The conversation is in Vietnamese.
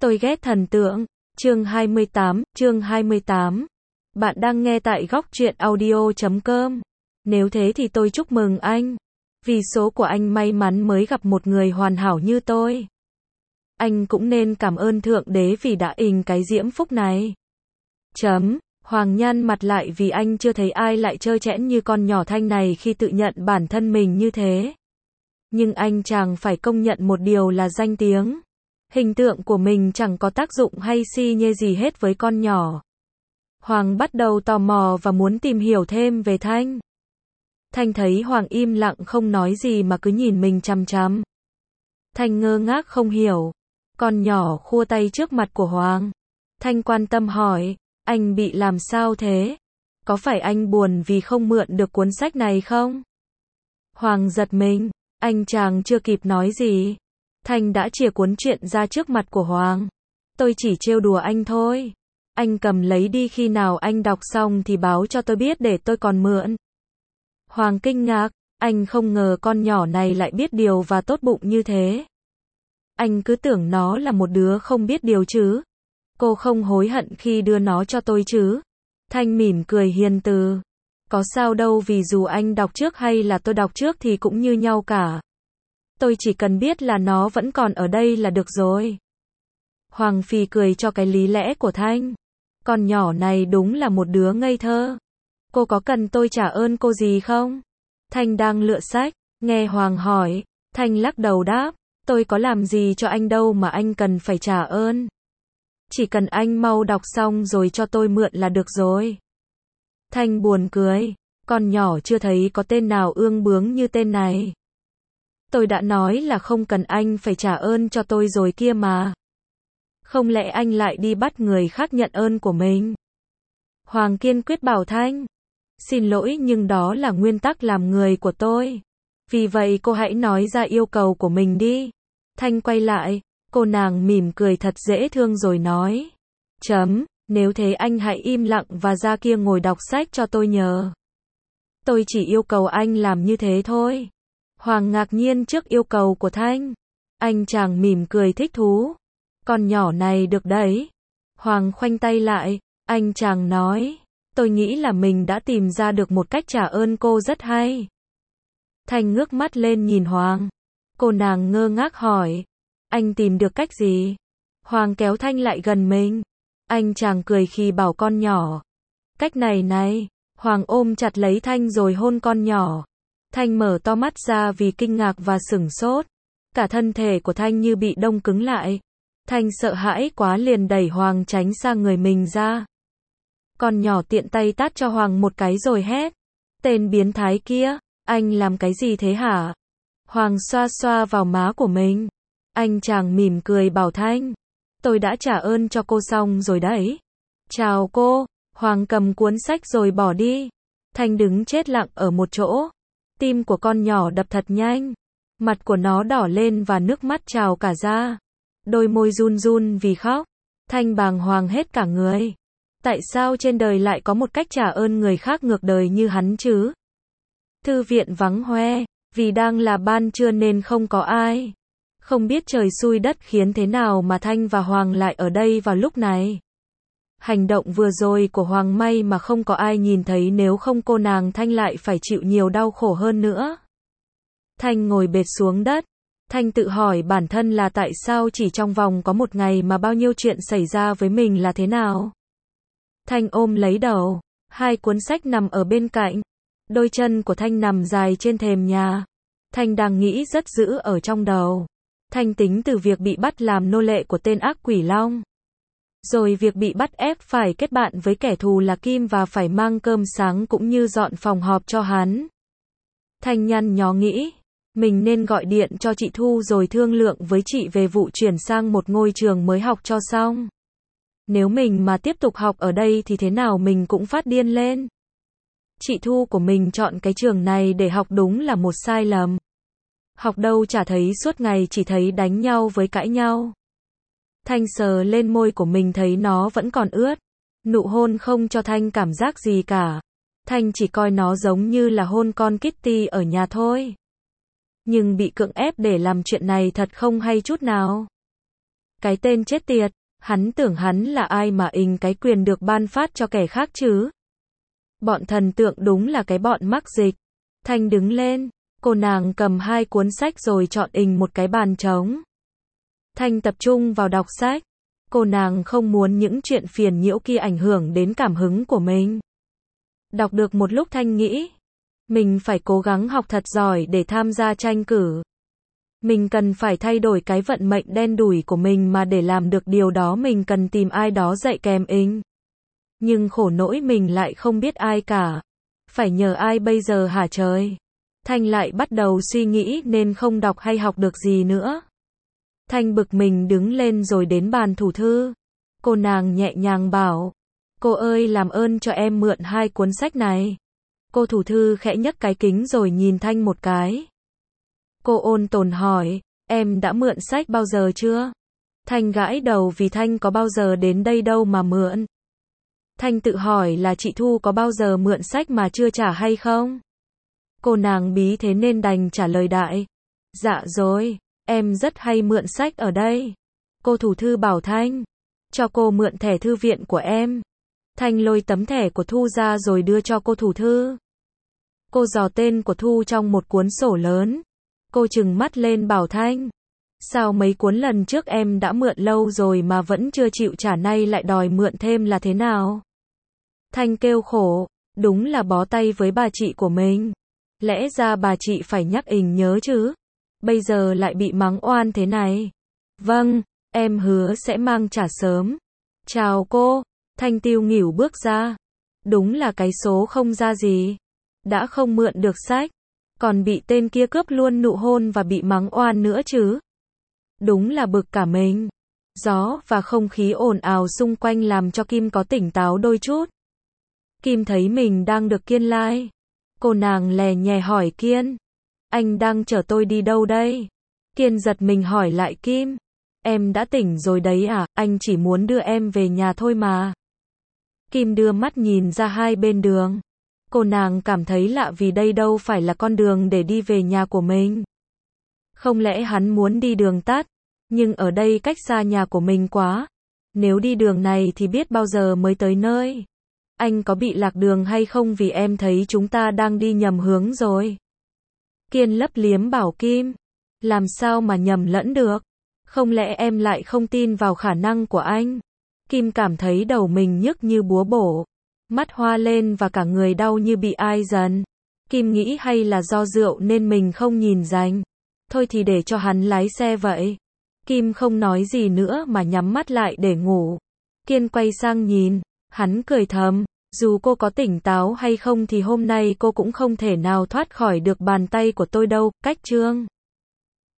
Tôi ghét thần tượng. Chương 28. Bạn đang nghe tại góc truyện audio.com. Nếu thế thì tôi chúc mừng anh. Vì số của anh may mắn mới gặp một người hoàn hảo như tôi. Anh cũng nên cảm ơn Thượng Đế vì đã ình cái diễm phúc này. Hoàng nhăn mặt lại vì anh chưa thấy ai lại trơ trẽn như con nhỏ Thanh này khi tự nhận bản thân mình như thế. Nhưng anh chàng phải công nhận một điều là danh tiếng. Hình tượng của mình chẳng có tác dụng hay si nhê gì hết với con nhỏ. Hoàng bắt đầu tò mò và muốn tìm hiểu thêm về Thanh. Thanh thấy Hoàng im lặng không nói gì mà cứ nhìn mình chằm chằm. Thanh ngơ ngác không hiểu. Con nhỏ khua tay trước mặt của Hoàng. Thanh quan tâm hỏi, anh bị làm sao thế? Có phải anh buồn vì không mượn được cuốn sách này không? Hoàng giật mình, anh chàng chưa kịp nói gì. Thanh đã chìa cuốn truyện ra trước mặt của Hoàng. Tôi chỉ trêu đùa anh thôi. Anh cầm lấy đi, khi nào anh đọc xong thì báo cho tôi biết để tôi còn mượn. Hoàng kinh ngạc, anh không ngờ con nhỏ này lại biết điều và tốt bụng như thế. Anh cứ tưởng nó là một đứa không biết điều chứ. Cô không hối hận khi đưa nó cho tôi chứ? Thanh mỉm cười hiền từ. Có sao đâu, vì dù anh đọc trước hay là tôi đọc trước thì cũng như nhau cả. Tôi chỉ cần biết là nó vẫn còn ở đây là được rồi. Hoàng phì cười cho cái lý lẽ của Thanh. Con nhỏ này đúng là một đứa ngây thơ. Cô có cần tôi trả ơn cô gì không? Thanh đang lựa sách, nghe Hoàng hỏi. Thanh lắc đầu đáp, tôi có làm gì cho anh đâu mà anh cần phải trả ơn. Chỉ cần anh mau đọc xong rồi cho tôi mượn là được rồi. Thanh buồn cười, con nhỏ chưa thấy có tên nào ương bướng như tên này. Tôi đã nói là không cần anh phải trả ơn cho tôi rồi kia mà. Không lẽ anh lại đi bắt người khác nhận ơn của mình? Hoàng kiên quyết bảo Thanh. Xin lỗi nhưng đó là nguyên tắc làm người của tôi. Vì vậy cô hãy nói ra yêu cầu của mình đi. Thanh quay lại, cô nàng mỉm cười thật dễ thương rồi nói. Nếu thế anh hãy im lặng và ra kia ngồi đọc sách cho tôi nhờ. Tôi chỉ yêu cầu anh làm như thế thôi. Hoàng ngạc nhiên trước yêu cầu của Thanh. Anh chàng mỉm cười thích thú. Con nhỏ này được đấy. Hoàng khoanh tay lại, anh chàng nói. Tôi nghĩ là mình đã tìm ra được một cách trả ơn cô rất hay. Thanh ngước mắt lên nhìn Hoàng. Cô nàng ngơ ngác hỏi. Anh tìm được cách gì? Hoàng kéo Thanh lại gần mình. Anh chàng cười khi bảo con nhỏ. Cách này này. Hoàng ôm chặt lấy Thanh rồi hôn con nhỏ. Thanh mở to mắt ra vì kinh ngạc và sửng sốt. Cả thân thể của Thanh như bị đông cứng lại. Thanh sợ hãi quá liền đẩy Hoàng tránh sang người mình ra. Con nhỏ tiện tay tát cho Hoàng một cái rồi hét. Tên biến thái kia, anh làm cái gì thế hả? Hoàng xoa xoa vào má của mình. Anh chàng mỉm cười bảo Thanh. Tôi đã trả ơn cho cô xong rồi đấy. Chào cô. Hoàng cầm cuốn sách rồi bỏ đi. Thanh đứng chết lặng ở một chỗ. Tim của con nhỏ đập thật nhanh. Mặt của nó đỏ lên và nước mắt trào cả ra. Đôi môi run run vì khóc. Thanh bàng hoàng hết cả người. Tại sao trên đời lại có một cách trả ơn người khác ngược đời như hắn chứ? Thư viện vắng hoe, vì đang là ban trưa nên không có ai. Không biết trời xui đất khiến thế nào mà Thanh và Hoàng lại ở đây vào lúc này. Hành động vừa rồi của Hoàng may mà không có ai nhìn thấy, nếu không cô nàng Thanh lại phải chịu nhiều đau khổ hơn nữa. Thanh ngồi bệt xuống đất. Thanh tự hỏi bản thân là tại sao chỉ trong vòng có một ngày mà bao nhiêu chuyện xảy ra với mình là thế nào. Thanh ôm lấy đầu. Hai cuốn sách nằm ở bên cạnh. Đôi chân của Thanh nằm dài trên thềm nhà. Thanh đang nghĩ rất dữ ở trong đầu. Thanh tính từ việc bị bắt làm nô lệ của tên ác quỷ Long. Rồi việc bị bắt ép phải kết bạn với kẻ thù là Kim và phải mang cơm sáng cũng như dọn phòng họp cho hắn. Thanh nhăn nhó nghĩ. Mình nên gọi điện cho chị Thu rồi thương lượng với chị về vụ chuyển sang một ngôi trường mới học cho xong. Nếu mình mà tiếp tục học ở đây thì thế nào mình cũng phát điên lên. Chị Thu của mình chọn cái trường này để học đúng là một sai lầm. Học đâu chả thấy suốt ngày chỉ thấy đánh nhau với cãi nhau. Thanh sờ lên môi của mình thấy nó vẫn còn ướt. Nụ hôn không cho Thanh cảm giác gì cả. Thanh chỉ coi nó giống như là hôn con Kitty ở nhà thôi. Nhưng bị cưỡng ép để làm chuyện này thật không hay chút nào. Cái tên chết tiệt, hắn tưởng hắn là ai mà ình cái quyền được ban phát cho kẻ khác chứ? Bọn thần tượng đúng là cái bọn mắc dịch. Thanh đứng lên, cô nàng cầm 2 cuốn sách rồi chọn ình một cái bàn trống. Thanh tập trung vào đọc sách. Cô nàng không muốn những chuyện phiền nhiễu kia ảnh hưởng đến cảm hứng của mình. Đọc được một lúc Thanh nghĩ, mình phải cố gắng học thật giỏi để tham gia tranh cử. Mình cần phải thay đổi cái vận mệnh đen đủi của mình, mà để làm được điều đó mình cần tìm ai đó dạy kèm ình. Nhưng khổ nỗi mình lại không biết ai cả. Phải nhờ ai bây giờ hả trời? Thanh lại bắt đầu suy nghĩ nên không đọc hay học được gì nữa. Thanh bực mình đứng lên rồi đến bàn thủ thư. Cô nàng nhẹ nhàng bảo, cô ơi làm ơn cho em mượn 2 cuốn sách này. Cô thủ thư khẽ nhấc cái kính rồi nhìn Thanh một cái. Cô ôn tồn hỏi, em đã mượn sách bao giờ chưa? Thanh gãi đầu vì Thanh có bao giờ đến đây đâu mà mượn. Thanh tự hỏi là chị Thu có bao giờ mượn sách mà chưa trả hay không? Cô nàng bí thế nên đành trả lời đại. Dạ rồi, em rất hay mượn sách ở đây. Cô thủ thư bảo Thanh, cho cô mượn thẻ thư viện của em. Thanh lôi tấm thẻ của Thu ra rồi đưa cho cô thủ thư. Cô dò tên của Thu trong một cuốn sổ lớn. Cô trừng mắt lên bảo Thanh, sao mấy cuốn lần trước em đã mượn lâu rồi mà vẫn chưa chịu trả, nay lại đòi mượn thêm là thế nào? Thanh kêu khổ, đúng là bó tay với bà chị của mình. Lẽ ra bà chị phải nhắc ình nhớ chứ. Bây giờ lại bị mắng oan thế này. Vâng, em hứa sẽ mang trả sớm. Chào cô. Thanh tiêu nghỉu bước ra. Đúng là cái số không ra gì. Đã không mượn được sách, còn bị tên kia cướp luôn nụ hôn và bị mắng oan nữa chứ. Đúng là bực cả mình. Gió và không khí ồn ào xung quanh làm cho Kim có tỉnh táo đôi chút. Kim thấy mình đang được Kiên lai. Cô nàng lè nhè hỏi Kiên, anh đang chở tôi đi đâu đây? Kiên giật mình hỏi lại Kim, em đã tỉnh rồi đấy à, anh chỉ muốn đưa em về nhà thôi mà. Kim đưa mắt nhìn ra hai bên đường. Cô nàng cảm thấy lạ vì đây đâu phải là con đường để đi về nhà của mình. Không lẽ hắn muốn đi đường tắt, nhưng ở đây cách xa nhà của mình quá. Nếu đi đường này thì biết bao giờ mới tới nơi. Anh có bị lạc đường hay không, vì em thấy chúng ta đang đi nhầm hướng rồi. Kiên lấp liếm bảo Kim, làm sao mà nhầm lẫn được? Không lẽ em lại không tin vào khả năng của anh? Kim cảm thấy đầu mình nhức như búa bổ, mắt hoa lên và cả người đau như bị ai dần. Kim nghĩ hay là do rượu nên mình không nhìn rành. Thôi thì để cho hắn lái xe vậy. Kim không nói gì nữa mà nhắm mắt lại để ngủ. Kiên quay sang nhìn, hắn cười thầm, dù cô có tỉnh táo hay không thì hôm nay cô cũng không thể nào thoát khỏi được bàn tay của tôi đâu. Cách chương